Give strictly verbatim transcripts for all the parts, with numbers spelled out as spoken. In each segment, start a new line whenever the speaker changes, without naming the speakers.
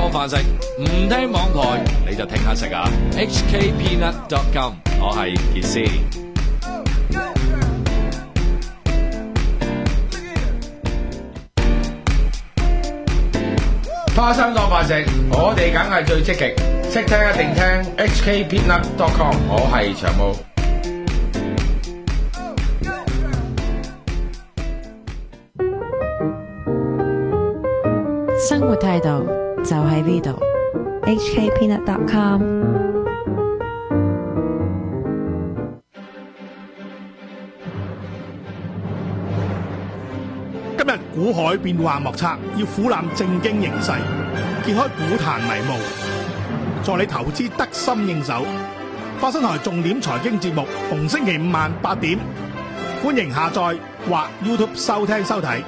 多飯食，唔聽網台你就聽下食啊 ！H K Peanut dot com， 我係傑斯。
花生當飯食，我哋梗係最積極，識聽一定聽 H K Peanut dot com， 我係長毛。
生活態度就喺呢度
H K Peanut dot com。
今日股海變幻莫測，要俯瞰正經形勢，揭開股壇迷霧，助你投資得心應手。花生台重點財經節目，逢星期五晚八點，歡迎下載或 YouTube 收聽收睇。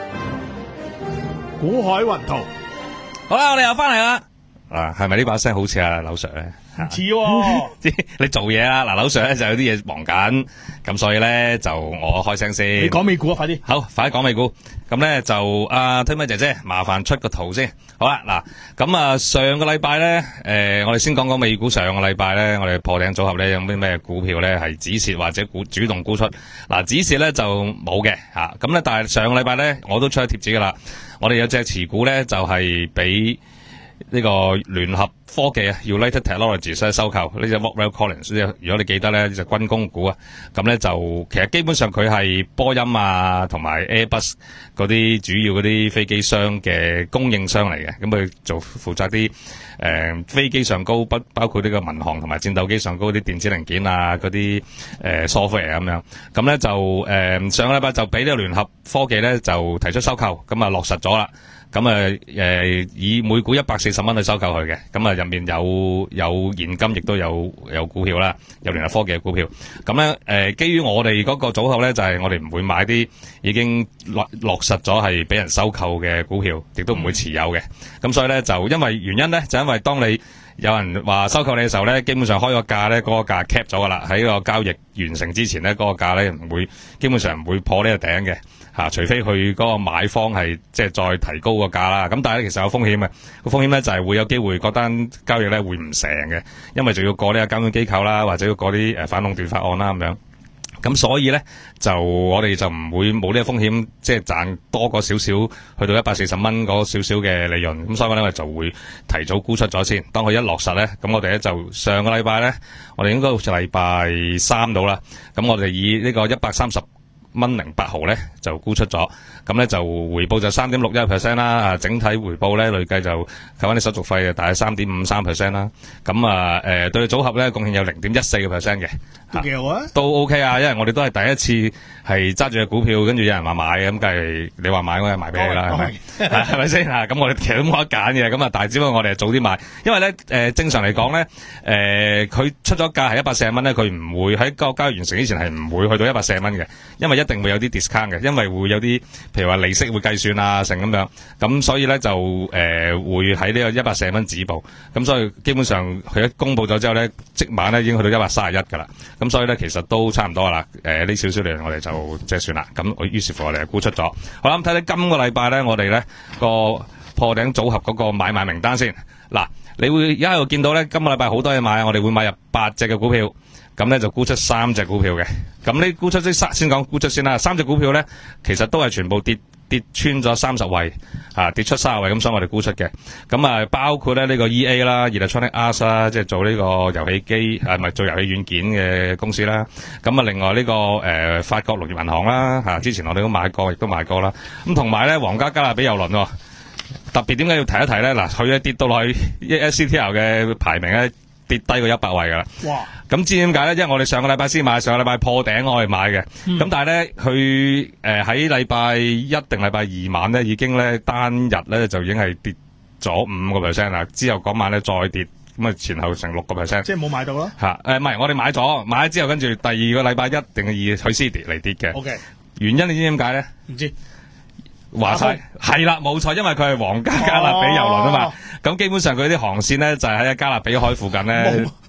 股海雲圖，
好啦，我哋又翻嚟啦。啊，係咪呢把聲好似阿柳 Sir 咧？
唔似喎，
你做嘢啦。嗱，柳 Sir 咧就有啲嘢忙緊，咁所以咧就我開聲先。
你講美股啊，快啲。
好，快啲講美股。咁咧就阿推咪姐姐，麻煩出個圖先。好啦，嗱，咁啊上個禮拜咧，誒、呃，我哋先講講美股。上個禮拜咧，我哋破頂組合咧有啲咩股票咧係止蝕或者股主動沽出。嗱，止蝕咧就冇嘅吓，咁、啊、咧但係上個禮拜咧我都出咗貼紙噶啦。我哋有隻持股咧就係俾呢個聯合科技啊 United Technologies 收購呢隻 Rockwell Collins。如果你記得咧，呢隻軍工股啊，咁咧就其實基本上佢係波音啊同埋 Airbus 嗰啲主要嗰啲飛機商嘅供應商嚟嘅。咁佢做負責啲誒、呃、飛機上高不包括呢個民航同埋戰鬥機上高啲電子零件啊嗰啲誒 software 咁樣。咁咧就誒、呃、上個禮拜就俾呢個聯合科技咧就提出收購，咁啊落實咗啦。咁啊，誒、呃，以每股一百四十蚊去收購佢嘅，咁啊入面有有現金，亦都有有股票啦，有聯合科技嘅股票。咁咧，誒、呃，基於我哋嗰個組合咧，就係、是、我哋唔會買啲已經落落實咗係俾人收購嘅股票，亦都唔會持有嘅。咁所以咧，就因為原因咧，就因為當你有人話收購你嘅時候咧，基本上開個價咧，嗰、那個價 cap 咗噶啦，喺個交易完成之前咧，嗰、那個價咧唔會，基本上唔會破呢個頂嘅。吓、啊，除非佢嗰個買方係即係再提高個價啦，咁但係咧其實有風險嘅，個風險咧就係、是、會有機會嗰單交易咧會唔成嘅，因為就要過呢個監管機構啦，或者要過啲誒、呃、反壟斷法案啦咁樣。咁所以咧就我哋就唔會冇呢個風險，即係賺多過少少去到一百四十蚊嗰少少嘅利潤。咁所以咧我哋就會提早沽出咗先。當佢一落實咧，咁我哋咧就上個禮拜咧，我哋應該好似禮拜三到啦。咁我哋以呢個一百三十蚊零八毫咧就沽出咗，咁咧就回報就三點六一 percent 啦，啊整體回報咧累計就扣翻啲手續費啊，大概三點五三 percent 啦，咁啊誒對組合咧貢獻有零點一四個 percent 嘅，
都幾好啊，
都 OK 啊，因為我哋都係第一次係揸住隻股票，跟住有人話買嘅，咁梗係你話買我係賣俾你啦，係咪？係咪先啊？咁我哋其實都冇得揀嘅，咁啊，但係只不過我哋係早啲買，因為咧誒、呃、正常嚟講咧誒佢出咗價係一百四十蚊咧，佢唔會喺個交易完成之前係唔會去到一百四十蚊嘅，因為一定會有啲 discount 嘅，因為會有啲譬如話利息會計算啊成咁樣，咁所以咧就誒、呃、會喺呢個一百四十蚊止步，咁所以基本上佢一公布咗之後咧，即晚咧已經去到一百三十一噶啦，咁所以咧其實都差唔多啦，誒呢少少利潤我哋就即係算啦，咁於是乎我哋就沽出咗。好啦，咁睇睇今個禮拜咧，我哋咧個破頂組合嗰個買賣名單先。嗱，你會而家喺度見到咧，今個禮拜好多嘢買，我哋會買入八隻嘅股票。咁咧就沽出三隻股票嘅，咁呢沽出啲三先講沽出先啦。三隻股票咧，其實都係全部跌跌穿咗三十位，啊跌出三十位，咁所以我哋沽出嘅。咁啊包括咧呢個 E A 啦 ，Electronic Arts 啦，即係做呢個遊戲機，係咪做遊戲軟件嘅公司啦。咁啊另外呢、這個誒、呃、法國農業銀行啦，吓、啊、之前我哋都買過，亦都買過啦。咁同埋咧皇家加勒比郵輪、哦，特別點解要提一提咧？嗱，佢咧跌到落去 S C T L 嘅排名咧。跌低過一百位噶啦，哇！咁知點解咧？因為我哋上個禮拜先買，上個禮拜破頂我哋買嘅，咁、嗯、但係咧佢誒喺禮拜一定禮拜二晚咧已經咧單日咧就已經係跌咗五個 percent 啦，之後嗰晚咧再跌，咁啊前後成六個 percent，即係冇買到咯。吓誒，唔係我哋買咗，買咗之後跟住第二個禮拜一定係以佢先跌嚟跌嘅。O K，原因你知點解咧？唔知。話晒係啦，冇錯，因為佢係皇家加勒比郵輪啊嘛，咁、哦、基本上佢啲航線咧就係、是、喺加勒比海附近咧，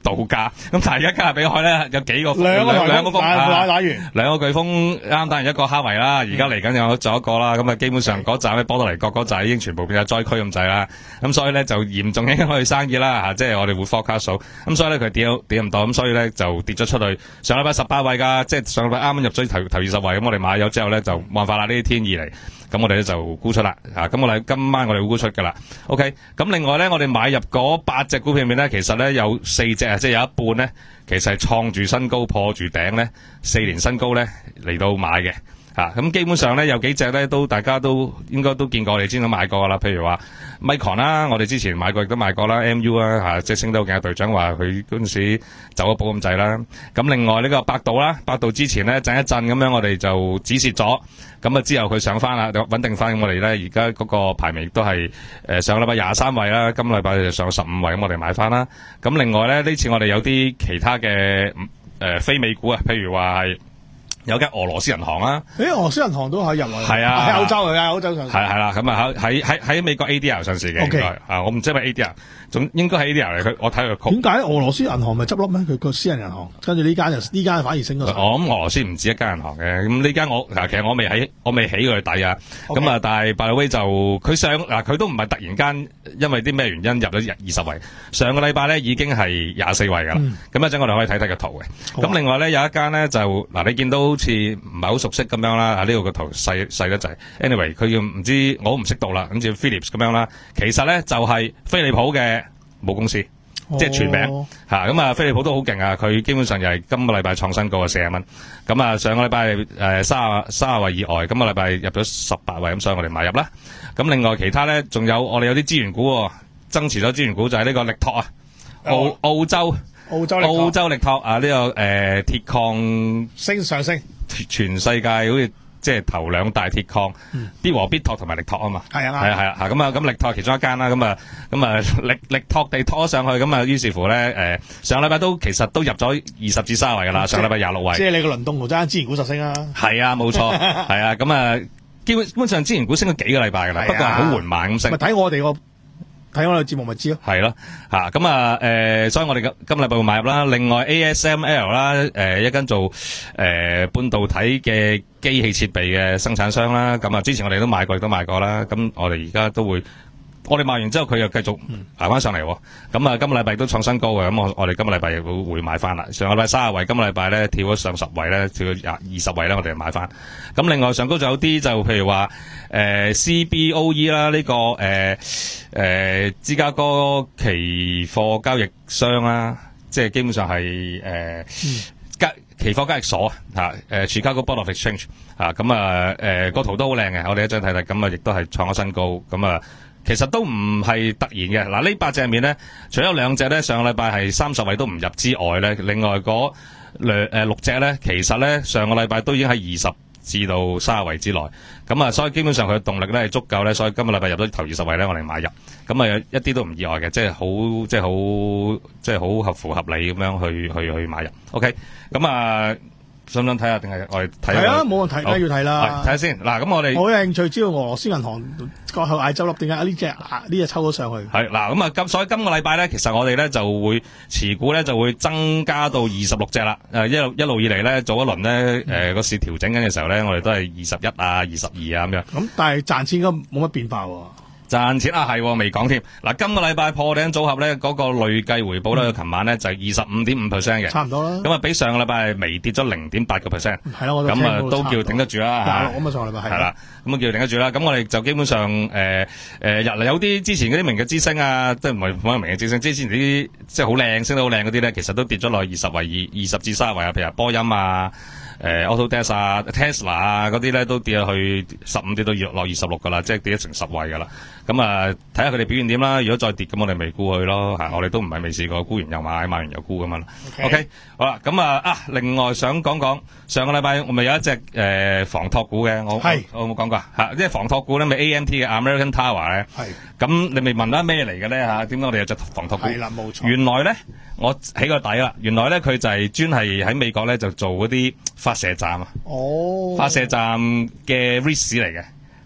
度假。咁但係而家加勒比海咧有幾個
兩個
兩個風
打打打完，
兩個颶風啱打完一個哈維啦，而家嚟緊有仲有一個啦。咁啊，基本上嗰站咧波多黎各嗰站已經全部變咗災區咁滯啦。咁所以咧就嚴重影響我哋生意啦嚇，即係我哋會 forecast 數。咁所以咧佢跌跌唔到，咁所以咧就跌咗出去。上禮拜十八位㗎，即係上禮拜啱啱入咗頭頭二十位，咁我哋買咗之後咧就冇辦法啦，呢啲天意嚟。咁我哋咧就沽出啦，啊，咁我哋今晚我哋會沽出噶啦 ，OK。咁另外咧，我哋買入嗰八隻股票入面咧，其實咧有四隻啊，即係有一半咧，其實係創住新高、破住頂咧，四年新高咧嚟到買嘅。啊，咁基本上咧有幾隻咧都大家都應該都見過，我哋之前都買過噶啦。譬如話 Micron 啦，我哋之前買過亦都買過啦。M U 啦，嚇，即係升得好勁嘅隊長話佢嗰陣時走咗寶咁滯啦。咁另外呢個百度啦，百度之前咧震一震咁樣，我哋就止蝕咗。咁啊之後佢上翻啦，穩定翻。咁我哋咧而家嗰個排名都係誒上個禮拜廿三位啦，今個禮拜就上十五位，咁我哋買翻啦。咁另外咧呢次我哋有啲其他嘅誒、呃、非美股啊，譬如話係。有間俄羅斯銀行啊！
誒，俄羅斯銀行都可以入嚟，
係啊，
喺歐洲嚟啊，歐洲上市。
係係啦，咁啊喺喺喺美國 A D R 上市嘅，應該啊，我唔知係咪 A D R，總應該係 A D R 嚟。佢我睇佢曲。點解俄羅斯銀行咪執笠咩？佢個私人銀行，跟住呢間就呢間反而升咗。我諗俄羅斯唔止一間銀行嘅，咁呢間我嗱其實我未喺我未起佢底啊。咁啊，但係 by the way 就佢上嗱佢都唔係突然間因為啲咩原因入咗二十位，上個禮拜咧已經係廿四位㗎啦。咁一陣我哋可以睇睇個圖嘅。咁另外咧有一間咧就嗱你見到好似唔係好熟悉咁樣啦，啊呢度個圖細細得滯。anyway 佢要唔知我唔識讀啦，咁似 Philips 咁樣啦。其實咧就係飛利浦嘅母公司，即係全名嚇。咁啊飛利浦都好勁啊，佢基本上又係今個禮拜創新高啊四十蚊。咁啊上個禮拜誒三十三十位以外，今個禮拜入咗十八位，咁所以我哋買入啦。咁另外其他咧仲有我哋有啲資源股喎，增持咗資源股就係呢個力拓啊，澳澳洲。
澳洲力
澳洲力拓啊！呢、這個誒、呃、鐵礦
升上升，
全世界好似即係頭兩大鐵礦，
嗯、
必和必拓同埋力拓啊嘛。係
啊，
係啊，係啊，咁啊，咁力拓其中一間啦，咁啊，咁啊力力拓地拖上去，咁啊，於是乎咧，誒、呃、上禮拜都其實都入咗二十至三十位噶啦，上禮拜廿六位。即係你個輪動圖爭資源股實升啊！係啊，冇錯，係啊，咁啊，基本基本上資源股升咗幾個禮拜噶啦，不過係好緩慢咁升。咪睇我哋個。睇我哋節目咪知咯，係咯嚇咁啊誒，所以我哋今今禮拜會買入啦。另外 A S M L 啦，誒一間做誒半導體嘅機器設備嘅生產商啦。咁啊，之前我哋都買過，亦都買過啦。咁我哋而家都會，我哋賣完之後佢又繼續爬翻上嚟。咁啊，今個禮拜都創新高嘅。咁我我哋今個禮拜亦會會買翻啦。上個禮拜三十位，今個禮拜咧跳咗上十位咧，跳到廿二十位咧，我哋買翻。咁另外上高仲有啲就譬如話誒 C B O E 啦，呢個誒誒芝加哥期貨交易商啦，即係基本上係誒交期貨交易所啊，誒 Chicago Board of Exchange 啊，咁啊誒個圖都好靚嘅，我哋一張睇睇，咁啊亦都係創咗新高，咁啊其實都唔係突然嘅。嗱呢八隻入面咧，除咗兩隻咧上個禮拜係三十位都唔入之外咧，另外嗰兩誒六隻咧，其實咧上個禮拜都已經喺二十至到三十位之內，咁啊，所以基本上佢嘅動力咧係足夠咧，所以今個禮拜入咗頭二十位咧，我哋買入，咁啊一啲都唔意外嘅，即係好即係好即係好合乎合理咁樣去去去買入。OK，咁啊，想唔想睇下定係我哋睇？係啊，冇問題，梗係要睇啦。睇下先。嗱，咁我哋我有興趣知道俄羅斯銀行個後嗌周粒點解呢隻呢隻抽咗上去？係嗱，咁啊，咁所以今個禮拜咧，其實我哋咧就會持股咧就會增加到二十六隻啦。誒，一路一路以嚟咧做一輪咧，誒個市調整緊嘅時候咧，我哋都係二十一啊、二十二啊咁樣。咁但係賺錢應該冇乜變化喎。賺錢啊，係未講添。嗱，今個禮拜破頂組合咧，嗰、那個累計回報咧，琴、嗯、晚咧就係二十五點五 percent 嘅，差唔多啦。咁啊，比上個禮拜係微跌咗零點八個 percent。係啦，我咁啊都叫頂得住啦。廿六咁啊，上個禮拜係。係啦，咁啊叫頂得住啦。咁我哋就基本上誒誒入嚟有啲之前嗰啲明日之星啊，即係唔係冇明日之星，之前啲即係好靚，升得好靚嗰啲咧，其實都跌咗落去二十位、二二十至三十位啊，譬如波音啊。誒、呃、Autodesk 啊、Tesla 啊嗰啲咧都跌落去十五跌到落二十六噶啦，即係跌咗成十位噶啦。咁啊，睇下佢哋表現點啦。如果再跌，咁我哋未沽佢咯嚇。我哋都唔係未試過沽完又買，買完又沽咁樣。OK，, okay 好啦，咁啊啊，另外想講講上個禮拜我咪有一隻誒、呃、房託股嘅，我係我有冇講過嚇？即係房託股咧，咪 A M T 嘅 American Tower 咧。係。咁你咪問啦咩嚟嘅咧嚇？點解我哋有隻房託股？係啦，冇錯。原來咧，我起個底啦。原來咧，佢就係專係喺美國咧就做嗰啲發射站啊。哦。發射站嘅 risk 嚟嘅。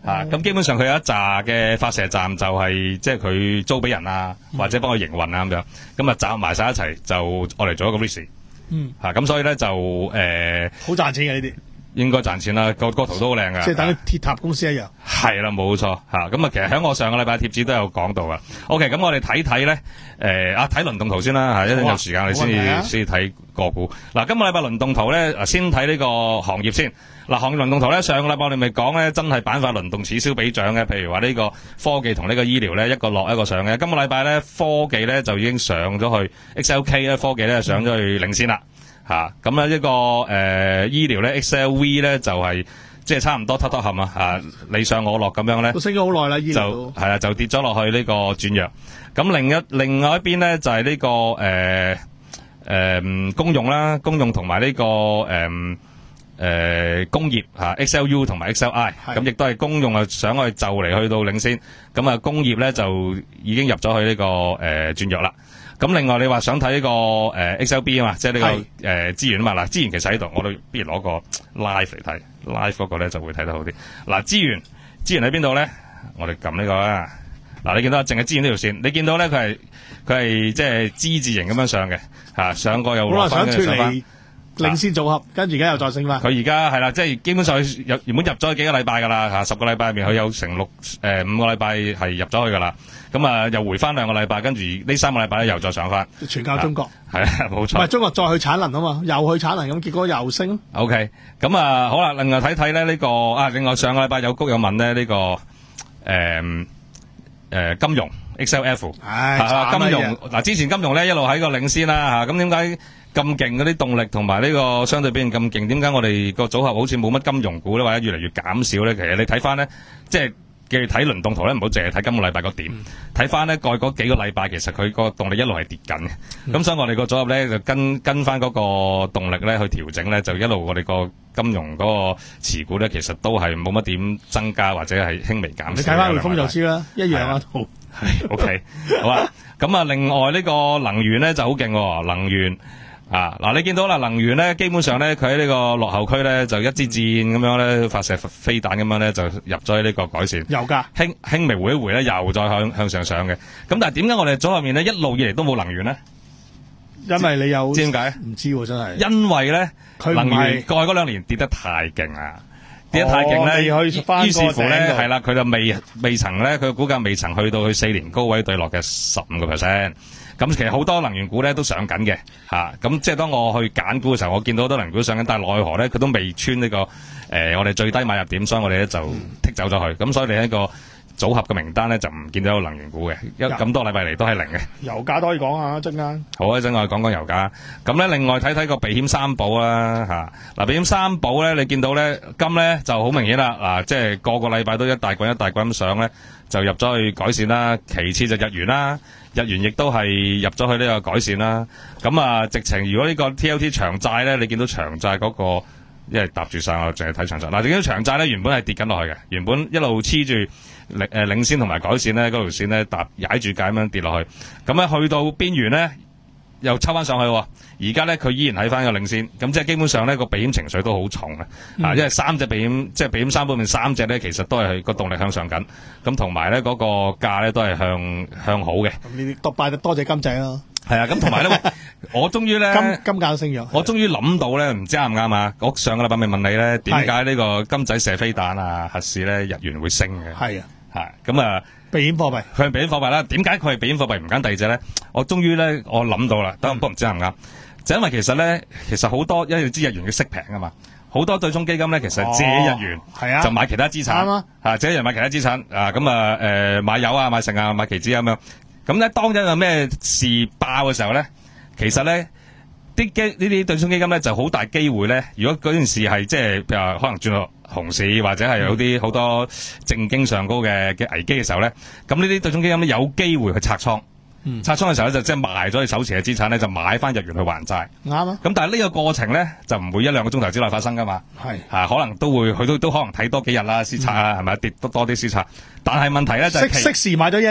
啊，咁基本上佢有一紮嘅發射站就係即係佢租俾人啊，或者幫佢營運啊咁樣，咁啊集埋晒一齊就我嚟做一個 risk。
嗯，
吓咁、啊、所以咧就誒，
好賺錢嘅呢啲，
應該賺錢啦，個個圖都好靚噶，
即係等於鐵塔公司一樣。
係啦，冇錯吓，咁啊，其實喺我上個禮拜貼紙都有講到噶。OK，咁我哋睇睇咧，誒啊睇輪動圖先啦吓，一陣有時間我哋先至先至睇個股。嗱，今個禮拜輪動圖咧，先睇呢個行業先。嗱，行業輪動圖咧，上個禮拜我哋咪講咧，真係板塊輪動此消彼長嘅。譬如話呢個科技同呢個醫療咧，一個落一個上嘅。今個禮拜咧，科技咧就已經上咗去 X L K 咧，科技咧上咗去領先啦。吓，咁咧呢個誒、呃、醫療咧 X L V 咧就係、是、即係差唔多突突冚啊，吓你上我落咁樣咧，
都升咗好耐啦，醫療
就係啦，就跌咗落去呢個轉弱。咁另一另外一邊咧就係、是、呢、這個誒誒、呃呃、公用啦，公用同埋呢個誒。呃誒、呃，工業吓 X L U 同埋 X L I， 咁亦都係公用啊，想去就嚟去到領先，咁啊工業咧就已經入咗去呢、這個誒轉弱啦。咁另外你話想睇呢、這個誒、呃、X L B 啊嘛，即係呢個誒資源啊嘛，嗱資源其實喺度，我哋不如攞個 live 嚟睇 ，live 嗰個咧就會睇得好啲。嗱資源資源喺邊度咧？我哋撳呢個啦。嗱你見到淨係資源呢條線，你見到咧佢係佢係即係之字形咁樣上嘅吓，上過又落翻嘅上翻。
領先組合，跟住而家又再升翻。
佢而家係啦，即係基本上有原本入咗幾個禮拜噶啦，吓十個禮拜入面佢有成六誒、呃、五個禮拜係入咗去噶啦，咁啊又回翻兩個禮拜，跟住呢三個禮拜咧又再上翻。
全靠中國
係啊，冇錯。
唔係中國再去產能啊嘛，又去產能，咁結果又升。
O K， 咁啊好啦，另外睇睇咧呢個啊，另外上個禮拜有谷有問咧呢、這個誒誒、呃呃、金融 X L F， 係啦金融嗱之前金融咧一路喺個領先啦吓，咁點解？咁勁嗰啲動力同埋呢個相對表現咁勁，點解我哋個組合好似冇乜金融股咧，或者越嚟越減少咧？其實你睇翻咧，即係嘅睇輪動圖咧，唔好淨係睇今個禮拜個點，睇翻咧過去嗰幾個禮拜，其實佢個動力一路係跌緊嘅。咁、嗯、所以我哋個組合咧就跟跟翻嗰個動力咧去調整咧，就一路我哋個金融嗰個持股咧，其實都係冇乜點增加或者係輕微減少。你
睇翻匯豐就知啦，一樣啊圖。
係 OK， 好啊。咁啊，另外呢個能源咧就好勁喎，能源。啊！嗱，你見到啦，能源咧，基本上咧，佢喺呢個落後區咧，就一支箭咁樣咧，發射飛彈咁樣咧，就入咗喺呢個改善。油價輕輕微回一回咧，又再向向上上嘅。咁但係點解我哋組合面咧一路以嚟都冇能源咧？
因為你有
知點解？
唔知喎，真係。
因為咧，
佢
能源過去嗰兩年跌得太勁啊！跌得太勁咧，於是乎咧，係啦，佢就未未曾咧，佢嘅股價未曾去到去四年高位對落嘅十五個 percent。咁其實好多能源股咧都上緊嘅，吓咁即係當我去揀股嘅時候，我見到好多能源股上緊，但係奈何咧佢都未穿呢、這個誒、呃、我哋最低買入點，所以我哋咧就剔走咗佢。咁、嗯、所以你喺個組合嘅名單咧就唔見到有能源股嘅，一咁多禮拜嚟都係零嘅。
油價都可以講下陣間。
好啊，陣我哋講講油價。咁咧另外睇睇個避險三寶啦，吓嗱避險三寶咧，你見到咧金咧就好明顯啦，嗱即係個個禮拜都一大棍一大棍咁上咧，就入咗去改善啦。其次就日元啦。日元亦都係入咗去呢個改善啦，咁啊，直情如果呢個 T L T 長債咧，你見到長債嗰、那個，因為搭住晒我淨係睇長債。嗱，見到長債咧原本係跌緊落去嘅，原本一路黐住領誒領先同埋改善咧嗰條線咧搭踩住界咁樣跌落去，咁咧去到邊緣咧又抽翻上去，而家咧佢依然喺翻個領先，咁即係基本上咧個避險情緒都好重嘅，嗯、啊，因為三隻避險即係避險三方面三隻咧，其實都係個動力向上緊，咁同埋咧嗰個價咧都係向向好嘅。咁
呢啲多拜多謝金仔咯。
係啊，咁同埋咧，我終於咧
金金價升咗，
我終於諗到咧，唔知啱唔啱啊？我上個禮拜咪問你咧，點解呢個金仔射飛彈啊、核試咧日元會升嘅？係啊，係咁啊。
避險貨幣，
佢係避險貨幣啦。點解佢係避險貨幣唔揀第二隻咧？我終於咧，我諗到啦。等我唔知啱唔啱？就因為其實咧，其實好多因為知日元嘅息平啊嘛，好多對沖基金咧，其實借日元係啊，就買其他資產啊，嚇借日元買其他資產啊，咁啊誒買油啊、買成啊、買期指咁樣。咁咧，當有咩事爆嘅時候咧，其實咧啲基呢啲對沖基金咧就好大機會咧。如果嗰件事係即係譬如話可能轉落熊市或者係有啲好多正經上高嘅嘅危機嘅時候咧，咁呢啲對沖基金咧有機會去拆倉，嗯、拆倉嘅時候咧就即係賣咗你手持嘅資產咧，就買翻日元去還債。啱啊！咁但係呢個過程咧就唔會一兩個鐘頭之內發生噶嘛，係吓、啊、可能都會佢都都可能睇多幾日啦，先拆啊，係咪跌多多啲先拆？但係問題咧就係、是、
適時買咗 yen 先。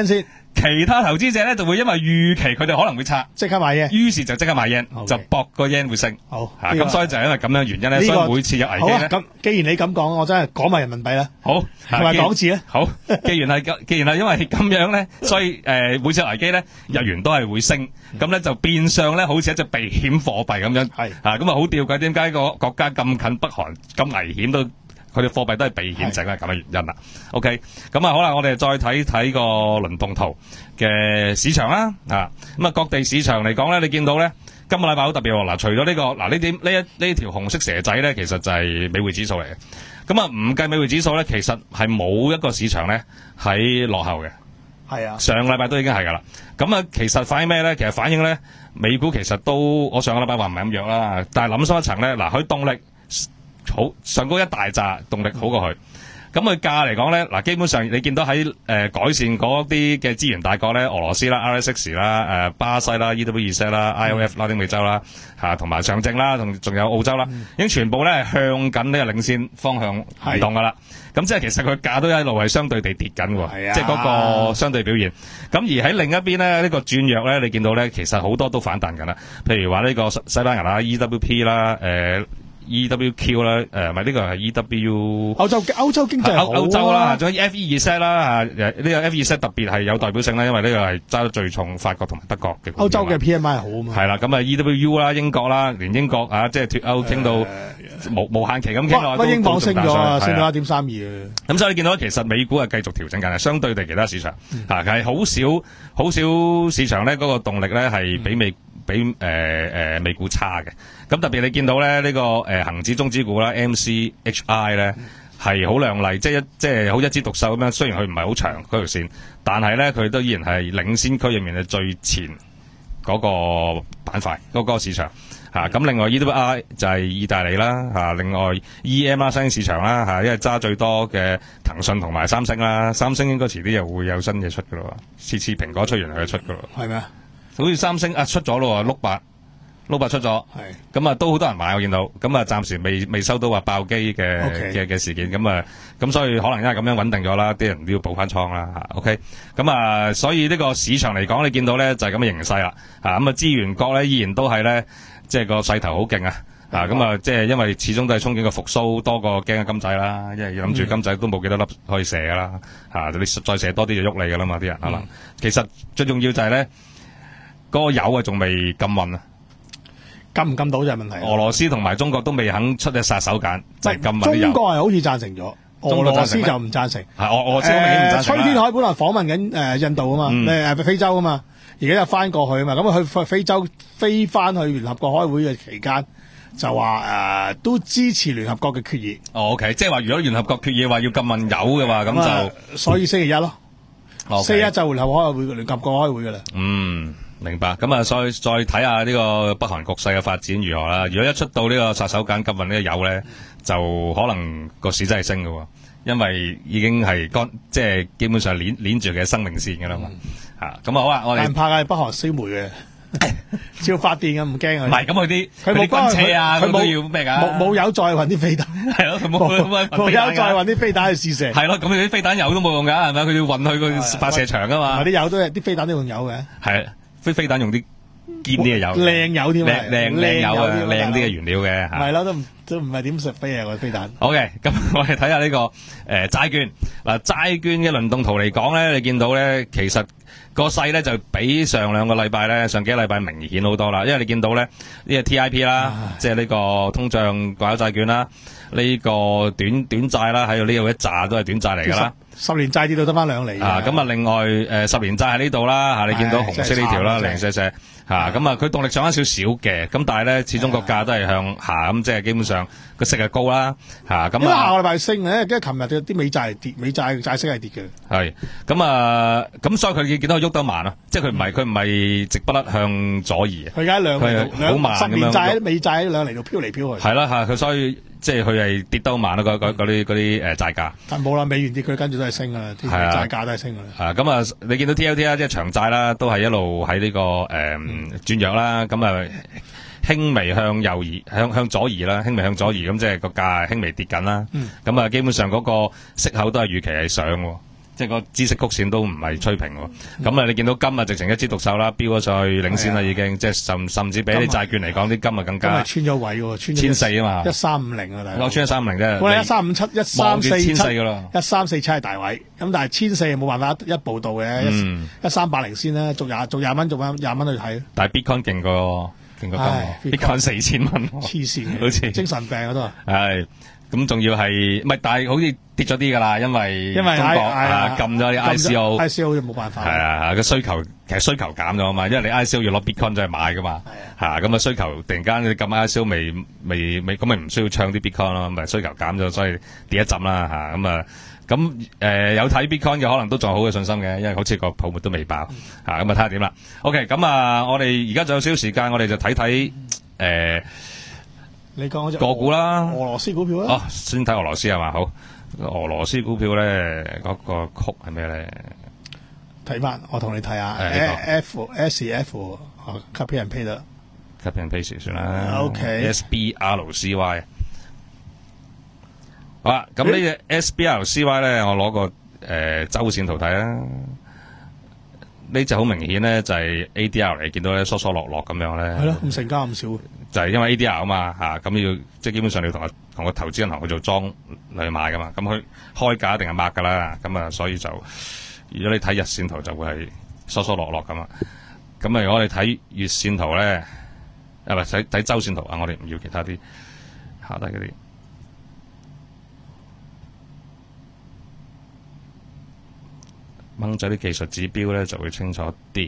其他投資者咧就會因為預期佢哋可能會拆，
即刻買嘢。
於是就即刻買 yen，
OK
就搏個 yen 會升。
好，
嚇，
呢個
咁所以就係因為咁樣原因咧，
呢個
所以每次有危機
好啊，
咧，
咁既然你咁講，我真係講埋人民幣啦，
好
同埋港紙咧。
好，既然係咁，既然係因為咁樣咧，所以誒、呃、每次有危機咧，日元都係會升，咁咧就變相咧好似一隻避險貨幣咁樣。
係
啊，咁啊好吊詭，點解個國家咁近北韓咁危險都佢哋貨幣都係避險，就係咁嘅原因啦。OK，咁啊好啦，我哋再睇睇個輪動圖嘅市場啦。啊，咁啊各地市場嚟講咧，你見到咧今個禮拜好特別喎。嗱，除咗呢個嗱呢點呢一呢條紅色蛇仔咧，其實就係美匯指數嚟嘅。咁啊唔計美匯指數咧，其實係冇一個市場咧喺落後嘅。
係啊，
上個禮拜都已經係㗎啦。咁啊，其實反映咩咧？其實反映咧，美股其實都我上個禮拜話唔係咁弱啦。但係諗深一層咧，嗱，佢動力好上高一大紮，動力好過佢。咁佢價嚟講咧，嗱，基本上你見到喺誒、呃、改善嗰啲嘅資源大國咧，俄羅斯啦、R S X 啦、誒、呃、巴西啦、E W Z 啦、I O F 拉丁美洲啦，嚇同埋上證啦，同仲有澳洲啦，已經全部咧係向緊呢個領先方向移動㗎啦。咁即係其實佢價都一路係相對地跌緊喎，
係啊，
即係嗰個相對表現。咁而喺另一邊咧，呢、這個轉弱咧，你見到咧，其實好多都反彈緊啦。譬如話呢個西班牙啦、E W P 啦、誒 E W Q 啦、誒咪呢個係 E W
歐洲歐洲經濟好啊，
歐歐洲啦，仲有 F E Z 啦嚇，呢個 F E Z 特別係有代表性啦，因為呢個係揸得最重法國同埋德國嘅。
歐洲嘅 P M I 好啊嘛。
係啦，咁啊 E W U 啦，英國啦，連英國啊，即係脱歐傾到無無限期咁傾落，
不英鎊升咗啊，升
到
到一點三二啊。
咁所以你見到其實美股係繼續調整緊，係相對地其他市場嚇係好少好少市場咧嗰個動力咧係比美比誒誒美股差嘅。咁特別你見到咧呢個誒恆指中資股啦 M C H I 咧係好亮麗，即係一即係好一枝獨秀咁樣。雖然佢唔係好長嗰條線，但係咧佢都依然係領先區入面嘅最前嗰個板塊嗰個市場嚇。咁另外 E W I 就係意大利啦嚇，另外 E M 啦新興市場啦嚇，因為揸最多嘅騰訊同埋三星啦，三星應該遲啲又會有新嘢出噶咯，次次蘋果出完佢就出噶咯。
係咩？
好似三星啊出咗咯，碌八碌八出咗，
係
咁啊都好多人買我見到，咁啊暫時未未收到話爆機嘅嘅嘅事件，咁啊咁所以可能因為咁樣穩定咗啦，啲人都要補翻倉啦嚇。OK，咁啊所以呢個市場嚟講，你見到咧就係咁嘅形勢啦嚇。咁啊資源國咧依然都係咧，即係個勢頭好勁啊！啊咁啊即係因為始終都係憧憬個復甦多過驚嘅金仔啦，因為諗住金仔都冇幾多粒可以射噶啦嚇，你再射多啲就喐你噶啦嘛啲人可能。其實最重要就係咧嗰個油啊仲未禁運啊。
禁唔禁到就係問題。
俄羅斯同埋中國都未肯出隻殺手鐧，就係禁運啲油。
中國係好似贊成咗，俄羅斯就唔贊成。
係俄俄羅斯明顯唔贊成。
崔天凱本來訪問緊誒印度啊嘛，誒非洲啊嘛，而家又翻過去啊嘛，咁啊去非洲飛翻去聯合國開會嘅期間，就話誒都支持聯合國嘅決議。
哦 ，OK，即係話如果聯合國決議話要禁運油嘅話，咁就
所以星期一咯，星期一就聯合國開會，聯合國開會噶啦。
嗯。明白，咁啊，再再睇下呢個北韓局勢嘅發展如何啦。如果一出到呢個殺手鐧禁運呢個油咧，就可能個市真係升嘅，因為已經係乾，即係基本上鏈鏈住佢嘅生命線嘅啦嘛。嚇，咁啊好啊，我哋
唔怕嘅，北韓燒煤嘅，照發電嘅，唔驚佢。
唔係咁佢啲
佢冇
軍車啊，佢都
冇
要咩㗎？
冇冇油再運啲飛彈，
係咯，佢冇
冇油再運啲飛彈去試射。
係咯，咁佢啲飛彈油都冇用㗎，係咪？佢要運去個發射場㗎嘛。
啲油都係啲飛彈都用油嘅。
係飛飛彈用啲。堅啲嘅油，
靚油添啊，
靚靚油啊，靚啲嘅原料嘅，
係咯，都唔都唔係點食飛啊個飛彈。
好嘅，咁我哋睇下呢個誒債券嗱，債券嘅輪動圖嚟講咧，你見到咧，其實個勢咧就比上兩個禮拜咧，上幾個禮拜明顯好多啦，因為你見到咧呢個 T I P 啦，即係呢個通脹掛鈎債券啦，呢個短短債啦，喺度呢度一紮都係短債嚟㗎啦。
十年債跌到得翻兩厘
啊！咁啊，另外誒十年債喺呢度啦嚇，你見到紅色呢條啦，零舍舍嚇，咁啊佢動力上翻少少嘅，咁但係咧始終個價都係向下，咁即係基本上個息係高啦嚇。咁啊，
下個禮拜升咧，跟住琴日嘅啲美債係跌，美債債息係跌嘅。
係咁啊，咁所以佢見到佢喐得慢啊，即係佢唔係佢唔係直不甩向左移。
佢而家兩厘
好慢咁樣。十
年債美債喺兩厘度飄嚟飄去。
係啦嚇，佢所以。即係佢係跌得好慢咯，嗰嗰嗰啲嗰啲誒債價。
但冇啦，美元跌佢跟住都係升噶啦，啲債價都係升噶啦。
啊，咁啊，你見到 T L T 啦，即係長債啦，都係一路喺呢個誒轉弱啦。咁啊，輕微向右移，向向左移啦，輕微向左移，咁即係個價輕微跌緊啦。咁啊，基本上嗰個息口都係預期係上喎。 即係個知識曲線都唔係吹平喎。咁啊，你見到金啊，直情一枝獨秀啦，飆咗上去領先啦，已經即係甚甚至比啲債券嚟講，啲金啊更加。
今日穿咗位喎，穿咗
千四啊嘛，
一三五零啊，大佬。
我穿一三五零啫。
我哋一三五七、一三四七、
千四噶啦，
一三四七係大位，咁但係千四冇辦法一步到嘅，一三八零先啦，續廿續廿蚊，續廿廿蚊去睇。
但係 Bitcoin 勁過勁過金，Bitcoin 四千蚊，
黐線，
好似
精神病嗰度。
係。咁仲要係，唔係，但係好似跌咗啲噶啦，因為
因為
中國啊禁咗啲 I C O，I
C O 就冇辦法。
係啊，個需求其實需求減咗啊嘛，因為你 I C O 要攞 Bitcoin 再買噶嘛，係咁啊需求突然間你禁 I C O 未未未，咁咪唔需要唱啲 Bitcoin 咯，咪需求減咗，所以跌一浸啦嚇，咁啊咁誒有睇 Bitcoin 嘅可能都仲有好嘅信心嘅，因為好似個泡沫都未爆嚇，咁啊睇下點啦。OK， 咁啊我哋而家仲有少少時間，我哋就睇睇誒。
你講嗰隻
個股啦，
俄羅斯股票啦。
哦，先睇俄羅斯係嘛？好，俄羅斯股票咧，嗰、那個曲係咩咧？
睇翻，我同你睇下。F S F copy and paste 啦
，copy and paste 算啦。
OK。
S B R C Y。好啦，咁呢隻 S B R C Y 咧，我攞個誒、呃、周線圖睇啦。呢隻好明顯咧，就係、是、A D R 嚟，見到咧疏疏落落咁樣咧。
係咯，咁成交咁少。
就係因為 A D R 啊嘛，嚇、啊、咁要即係基本上你要同個同個投資銀行去做莊嚟買噶嘛，咁佢開價一定係抹噶啦，咁啊所以就如果你睇日線圖就會係疏疏落落咁啊，咁啊如果我哋睇月線圖咧，啊唔係睇睇週線圖啊，我哋唔要其他啲下低嗰啲。掹咗啲技術指標咧就會清楚啲。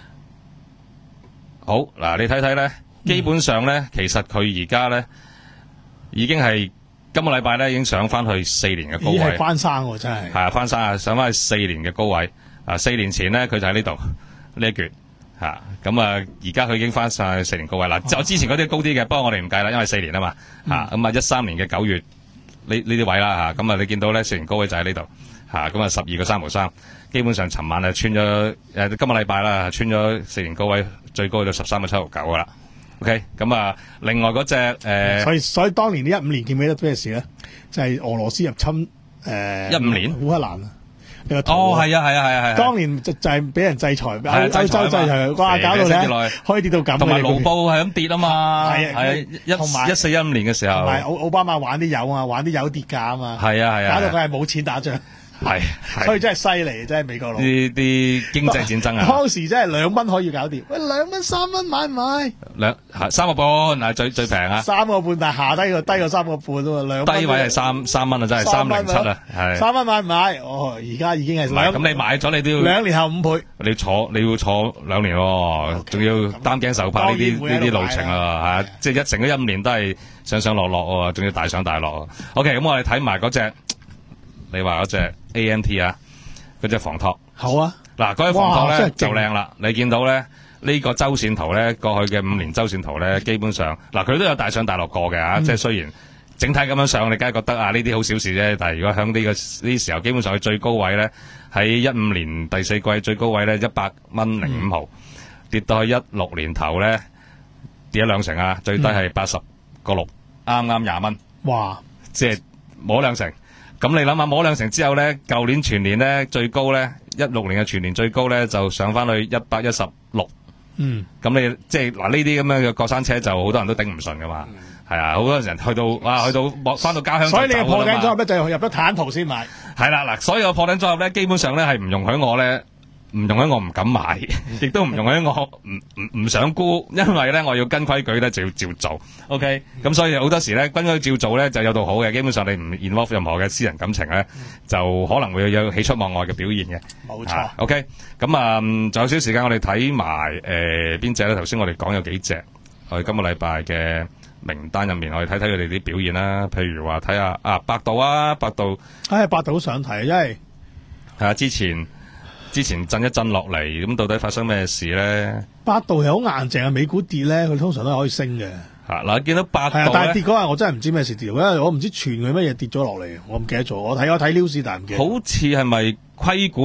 好嗱，你睇睇咧。基本上咧，其實佢而家咧已經係今個禮拜咧已經上翻去四年嘅高位，
係翻生喎，真係係
啊，翻生啊，上翻去四年嘅高位啊！四年前咧佢就喺呢度呢一橛嚇，咁啊而家佢已經翻晒去四年高位啦。就、啊、之前嗰啲高啲嘅，不過我哋唔計啦，因為四年啊嘛嚇，咁啊一三年嘅九月呢呢啲位啦嚇，咁啊你見到咧四年高位就喺呢度嚇，咁啊十二個三毫三，基本上尋晚啊穿咗誒、呃、今個禮拜啦穿咗四年高位，最高去到十三個七毫九噶啦。OK， 咁啊，另外嗰隻誒，
所以所以當年呢一五年記唔記得咩事咧？就係、是、俄羅斯入侵誒，
一、呃、五年
烏克蘭啊！
哦，係啊，係啊，係啊，係。當
年就就係俾人制裁，歐洲制裁，哇！搞到咧，可以跌到咁。
同埋盧布係咁跌啊嘛，
係啊，
一一四一五年嘅時候，
同埋奧奧巴馬玩啲油啊，玩啲油跌價啊嘛，
係啊係啊，
搞到佢係冇錢打仗。
係，
所以真係犀利，真係美國佬。
呢啲經濟戰爭啊！
當時真係兩蚊可以搞掂。喂，兩蚊三蚊買唔買？
兩三個半係最最平啊！
三個半，但係下低個低過三個半喎，兩
低位係三三蚊啊，真係三零七啊，係
三蚊買唔買？哦，而家已經係兩。
咁你買咗你都要
兩年後五倍。
你坐你要坐兩年喎，仲要擔驚受怕呢啲呢啲路程啊，嚇！即係一成嗰一五年都係上上落落喎，仲要大上大落。OK，咁我哋睇埋嗰隻，你話嗰隻 A M T 啊？嗰隻房託
好啊！
嗱，嗰隻房託咧就靚啦。你見到咧呢個周線圖咧，過去嘅五年周線圖咧，基本上嗱佢都有大上大落過嘅嚇。即係雖然整體咁樣上，你梗係覺得啊呢啲好小事啫。但係如果響呢個呢啲時候，基本上佢最高位咧喺一五年第四季最高位咧一百蚊零五毫，跌到去一六年頭咧跌咗兩成啊，最低係八十個六，啱啱廿蚊。
哇！
即係冇兩成。咁你諗下，摸兩成之後咧，舊年全年咧最高咧，一六年嘅全年最高咧就上翻去一百一十六。嗯。咁你即係嗱呢啲咁樣嘅過山車就好多人都頂唔順噶嘛。係、嗯、啊，好多人去到哇，去到翻到家鄉就走。
所以你嘅破頂組合咧就入咗坦途先買。
係啦，嗱，所以個破頂組合咧基本上咧係唔容許我咧。唔容許我唔敢買，亦都唔容許我唔唔唔想沽，因為咧我要跟規矩咧就要照做。OK，咁所以好多時咧跟規矩照做咧就有道好嘅，基本上你唔 involve 任何嘅私人感情咧，就可能會有喜出望外嘅表現嘅。
冇錯。啊、
OK，咁啊，仲有少少時間，我哋睇埋誒邊隻咧？頭先我哋講有幾隻，我哋今個禮拜嘅名單入面，我哋睇睇佢哋啲表現啦。譬如話睇下啊，百度啊，百度，
唉、哎，百度好想睇，因為
係啊，之前。之前震一震落嚟，咁到底發生咩事咧？
百度係好硬淨啊，美股跌咧，佢通常都係可以升嘅。
吓嗱，見到百度咧，
但係跌嗰日我真係唔知咩事跌，因為我唔知傳佢乜嘢跌咗落嚟，我唔記得咗。我睇我睇 news 但係唔記得。
好似係咪規管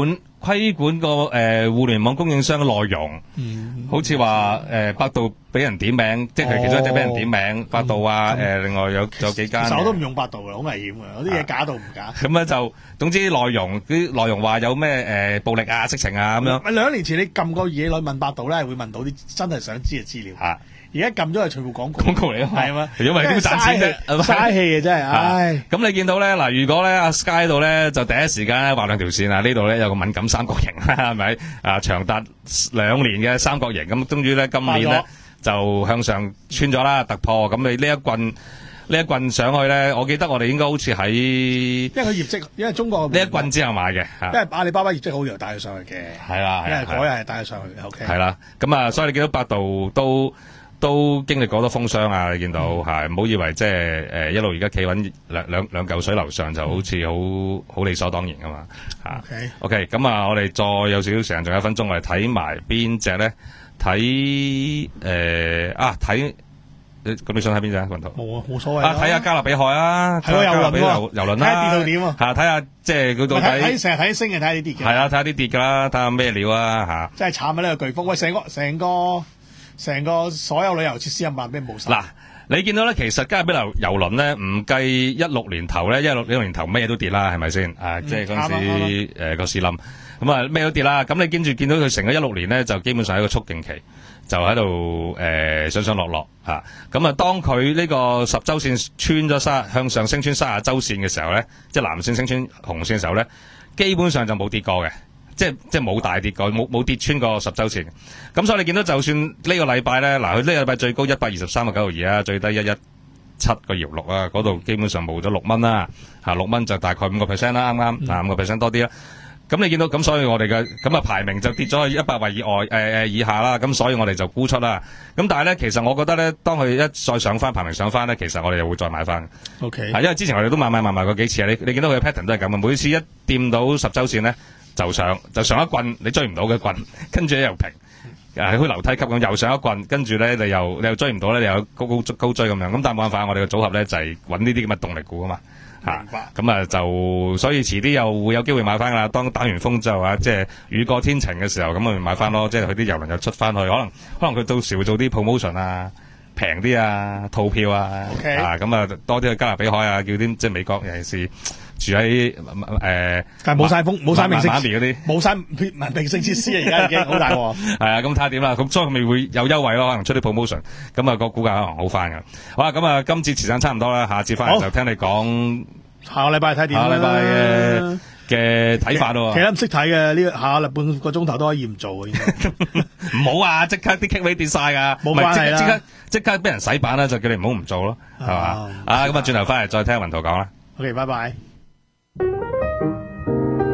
規管個誒、呃、互聯網供應商嘅內容，
嗯，
好似話誒百度俾人點名，即係佢其中一隻俾人點名，百度啊，誒另外有有幾間。
其實我都唔用百度嘅，好危險嘅，有啲嘢假到唔假。
咁咧就總之內容啲內容話有咩誒暴力啊、色情啊咁樣。
咪兩年前你撳個嘢落問百度咧，會問到啲真係想知嘅資料。
嚇！
而家撳咗係全部廣告，
廣告嚟啊嘛，
係嘛？
因為點賺錢啫，
嘥氣嘅真係，唉！
咁你見到咧嗱，如果咧阿 Sky 度咧就第一時間咧畫兩條線啊，呢度咧有個敏感三角形係咪啊？長達兩年嘅三角形，咁終於咧今年咧就向上穿咗啦，突破。咁你呢一棍呢一棍上去咧，我記得我哋應該好似喺，
因為佢業績，因為中國
呢一棍之後買嘅，
因為阿里巴巴業績好，又帶佢上去嘅，
係啦，
因為嗰日係帶佢上去 ，OK，
係啦，咁啊，所以你見到百度都。都經歷過多風霜啊！你見到係唔好以為即係誒一路而家企穩兩兩兩嚿水樓上就好似好好理所當然噶嘛嚇。
OK
OK，咁啊，我哋再有少少時間，仲有一分鐘，我哋睇埋邊隻咧？睇誒啊睇，咁你想睇邊隻啊？雲圖
冇啊，冇所謂
啊！睇下加勒比海啊，
係喎，遊輪喎，
遊輪啦，
睇下跌到點啊！
嚇，睇下即係佢到底
睇成日睇升嘅，睇下啲跌嘅。
係啊，睇下啲跌㗎啦，睇下咩料啊嚇！
真係慘啊！呢個颶風，喂，成個成個。成個所有旅遊設施有冇俾冇晒？
嗱，你見到咧，其實加勒比遊遊輪咧，唔計一六年頭咧，一六一六年頭咩都跌啦，係咪先？啊，即係嗰陣時誒個市冧，咁啊咩都跌啦。咁你跟住見到佢成個一六年咧，就基本上係一個促勁期，就喺度誒上上落落嚇。咁啊，當佢呢個十週線穿咗三向上升穿三十週線嘅時候咧，即係藍線升穿紅線嘅時候咧，基本上就冇跌過嘅。即係即係冇大跌過，冇冇跌穿過十週線。咁所以你見到就算呢個禮拜咧，嗱佢呢個禮拜最高一百二十三個九毫二啊，最低一一七個搖六啊，嗰度基本上冇咗六蚊啦，嚇六蚊就大概五個 percent 啦，啱啱啊五個 percent 多啲啦。咁你見到咁，所以我哋嘅咁啊排名就跌咗去一百位以外誒誒、呃、以下啦。咁所以我哋就沽出啦。咁但係咧，其實我覺得咧，當佢一再上翻排名上翻咧，其實我哋又會再買翻。
O K，
因為之前我哋都買買買買過幾次啊。你你見到佢嘅 pattern 都係咁嘅，每次一掂到十週線咧。就上就上一棍，你追唔到嘅棍，跟住咧又平，誒好似樓梯級咁，又上一棍，跟住咧你又你又追唔到咧，你又高高高追咁樣。咁但係冇辦法，我哋嘅組合咧就係揾呢啲咁嘅動力股啊嘛，嚇。咁啊就所以遲啲又會有機會買翻㗎啦。當打完風之後啊，即係雨過天晴嘅時候，咁咪買翻咯。即係佢啲郵輪又出翻去，可能可能佢到時會做啲 promotion 啊，平啲啊，套票啊，
okay.
啊咁啊多啲去加勒比海啊，叫啲即係美國尤其是。住喺誒，
但係冇晒風，冇晒明星
嗰啲，
冇晒明星設施啊！而家已經好大鑊。
係啊，咁睇下點啦。咁所以咪會有優惠咯，可能出啲 promotion，咁啊個股價可能好翻噶。好啦，咁啊今次時間差唔多啦，下次翻嚟就聽你講
下個禮拜睇點啦。
下個禮拜嘅嘅睇法咯。
其實唔識睇嘅呢，下個禮半個鐘頭都可以唔做嘅。
唔好啊！即刻啲 kick 位跌晒噶，
冇關係啦。
即刻即刻俾人洗版啦，就叫你唔好唔做咯，係嘛？啊咁啊，轉頭翻嚟再聽雲圖講啦。
OK，拜拜。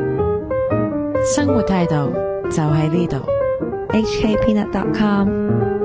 生活態度就喺呢度
H K Peanut dot com